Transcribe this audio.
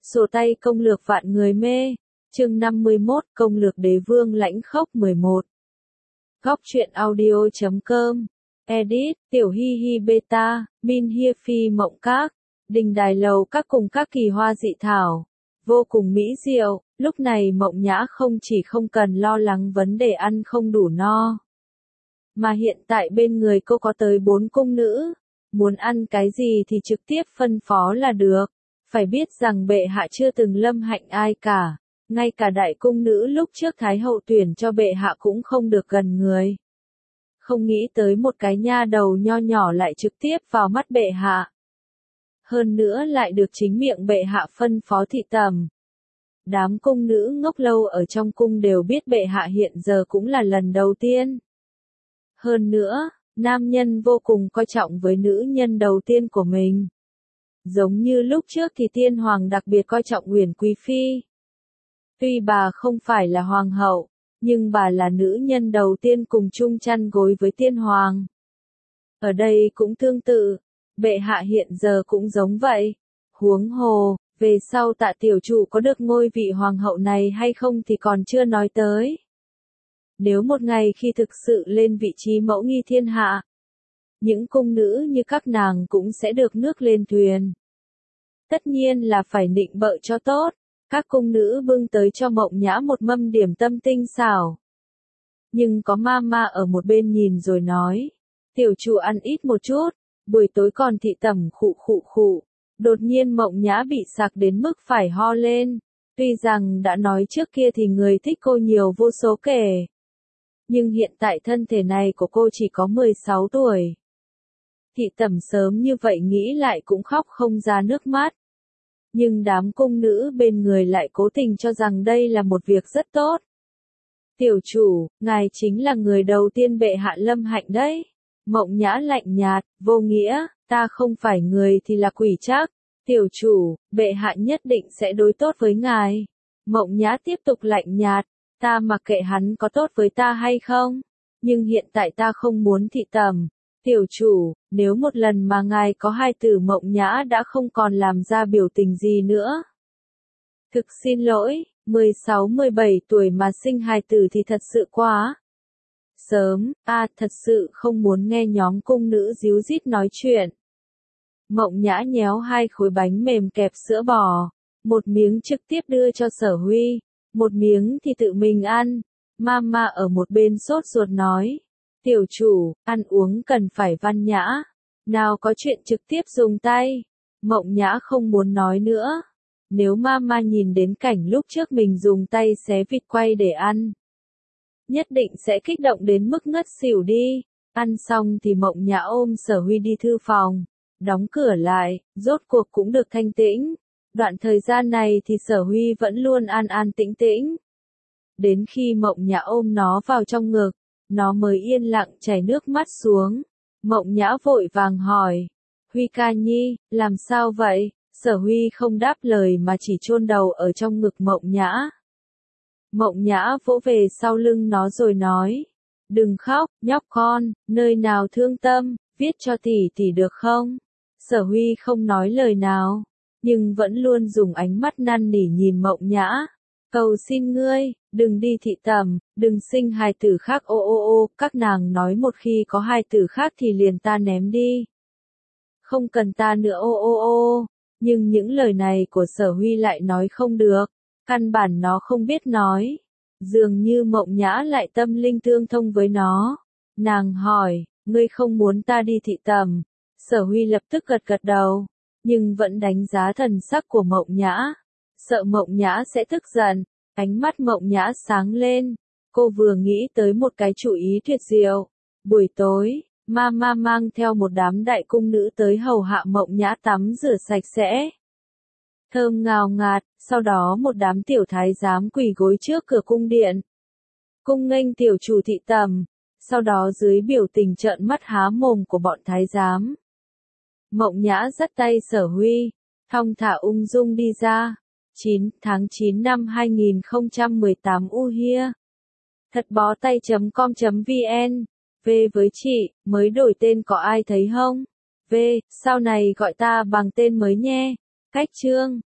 Sổ tay công lược vạn người mê. Chương 51, công lược đế vương lãnh khốc 11. Góc truyện audio.com. Edit, Tiểu Hi Hi Beta, Min Hia Phi Mộng Các, Đình Đài Lầu Các cùng các kỳ hoa dị thảo. Vô cùng mỹ diệu, lúc này Mộng Nhã không chỉ không cần lo lắng vấn đề ăn không đủ no. Mà hiện tại bên người cô có tới 4 cung nữ. Muốn ăn cái gì thì trực tiếp phân phó là được. Phải biết rằng bệ hạ chưa từng lâm hạnh ai cả. Ngay cả đại cung nữ lúc trước Thái hậu tuyển cho bệ hạ cũng không được gần người. Không nghĩ tới một cái nha đầu nho nhỏ lại trực tiếp vào mắt bệ hạ. Hơn nữa lại được chính miệng bệ hạ phân phó thị tầm. Đám cung nữ ngốc lâu ở trong cung đều biết bệ hạ hiện giờ cũng là lần đầu tiên. Hơn nữa, nam nhân vô cùng coi trọng với nữ nhân đầu tiên của mình. Giống như lúc trước thì tiên hoàng đặc biệt coi trọng Uyển Quý Phi. Tuy bà không phải là hoàng hậu, nhưng bà là nữ nhân đầu tiên cùng chung chăn gối với tiên hoàng. Ở đây cũng tương tự, bệ hạ hiện giờ cũng giống vậy. Huống hồ, về sau Tạ tiểu chủ có được ngôi vị hoàng hậu này hay không thì còn chưa nói tới. Nếu một ngày khi thực sự lên vị trí mẫu nghi thiên hạ, những cung nữ như các nàng cũng sẽ được nước lên thuyền. Tất nhiên là phải nịnh bợ cho tốt. Các cung nữ bưng tới cho Mộng Nhã một mâm điểm tâm tinh xảo. Nhưng có mama ở một bên nhìn rồi nói, tiểu chủ ăn ít một chút, buổi tối còn thị tẩm khụ khụ khụ. Đột nhiên Mộng Nhã bị sặc đến mức phải ho lên. Tuy rằng đã nói trước kia thì người thích cô nhiều vô số kể. Nhưng hiện tại thân thể này của cô chỉ có 16 tuổi. Thị tẩm sớm như vậy nghĩ lại cũng khóc không ra nước mắt. Nhưng đám cung nữ bên người lại cố tình cho rằng đây là một việc rất tốt. Tiểu chủ, ngài chính là người đầu tiên bệ hạ lâm hạnh đấy. Mộng Nhã lạnh nhạt, vô nghĩa, ta không phải người thì là quỷ chắc. Tiểu chủ, bệ hạ nhất định sẽ đối tốt với ngài. Mộng Nhã tiếp tục lạnh nhạt, ta mặc kệ hắn có tốt với ta hay không. Nhưng hiện tại ta không muốn thị tầm. Tiểu chủ, nếu một lần mà ngài có hai tử Mộng Nhã đã không còn làm ra biểu tình gì nữa. Thực xin lỗi, 16-17 tuổi mà sinh hài tử thì thật sự quá sớm, thật sự không muốn nghe nhóm cung nữ díu dít nói chuyện. Mộng Nhã nhéo 2 khối bánh mềm kẹp sữa bò, một miếng trực tiếp đưa cho Sở Huy, một miếng thì tự mình ăn. Mama ở một bên sốt ruột nói, tiểu chủ, ăn uống cần phải văn nhã, nào có chuyện trực tiếp dùng tay. Mộng Nhã không muốn nói nữa. Nếu mama nhìn đến cảnh lúc trước mình dùng tay xé vịt quay để ăn, nhất định sẽ kích động đến mức ngất xỉu đi. Ăn xong thì Mộng Nhã ôm Sở Huy đi thư phòng, đóng cửa lại, rốt cuộc cũng được thanh tĩnh. Đoạn thời gian này thì Sở Huy vẫn luôn an an tĩnh tĩnh. Đến khi Mộng Nhã ôm nó vào trong ngực, nó mới yên lặng chảy nước mắt xuống. Mộng Nhã vội vàng hỏi, Huy ca nhi, làm sao vậy? Sở Huy không đáp lời mà chỉ chôn đầu ở trong ngực Mộng Nhã. Mộng Nhã vỗ về sau lưng nó rồi nói, đừng khóc, nhóc con, nơi nào thương tâm, viết cho tỷ tỷ được không? Sở Huy không nói lời nào, nhưng vẫn luôn dùng ánh mắt năn nỉ nhìn Mộng Nhã. Cầu xin ngươi, đừng đi thị tầm, đừng sinh hài tử khác ô, các nàng nói một khi có hài tử khác thì liền ta ném đi. Không cần ta nữa ô. Nhưng những lời này của Sở Huy lại nói không được, căn bản nó không biết nói. Dường như Mộng Nhã lại tâm linh tương thông với nó. Nàng hỏi, ngươi không muốn ta đi thị tầm? Sở Huy lập tức gật gật đầu, nhưng vẫn đánh giá thần sắc của Mộng Nhã. Sợ Mộng Nhã sẽ tức giận, ánh mắt Mộng Nhã sáng lên. Cô vừa nghĩ tới một cái chủ ý tuyệt diệu. Buổi tối, mama mang theo một đám đại cung nữ tới hầu hạ Mộng Nhã tắm rửa sạch sẽ. Thơm ngào ngạt, sau đó một đám tiểu thái giám quỳ gối trước cửa cung điện. Cung nghênh tiểu chủ thị tầm, sau đó dưới biểu tình trợn mắt há mồm của bọn thái giám. Mộng Nhã dắt tay Sở Huy, thong thả ung dung đi ra. 9 tháng 9 năm 2018 Uhia. Thật bó tay.com.vn. V với chị, mới đổi tên có ai thấy không? V, sau này gọi ta bằng tên mới nhé. Cách chương.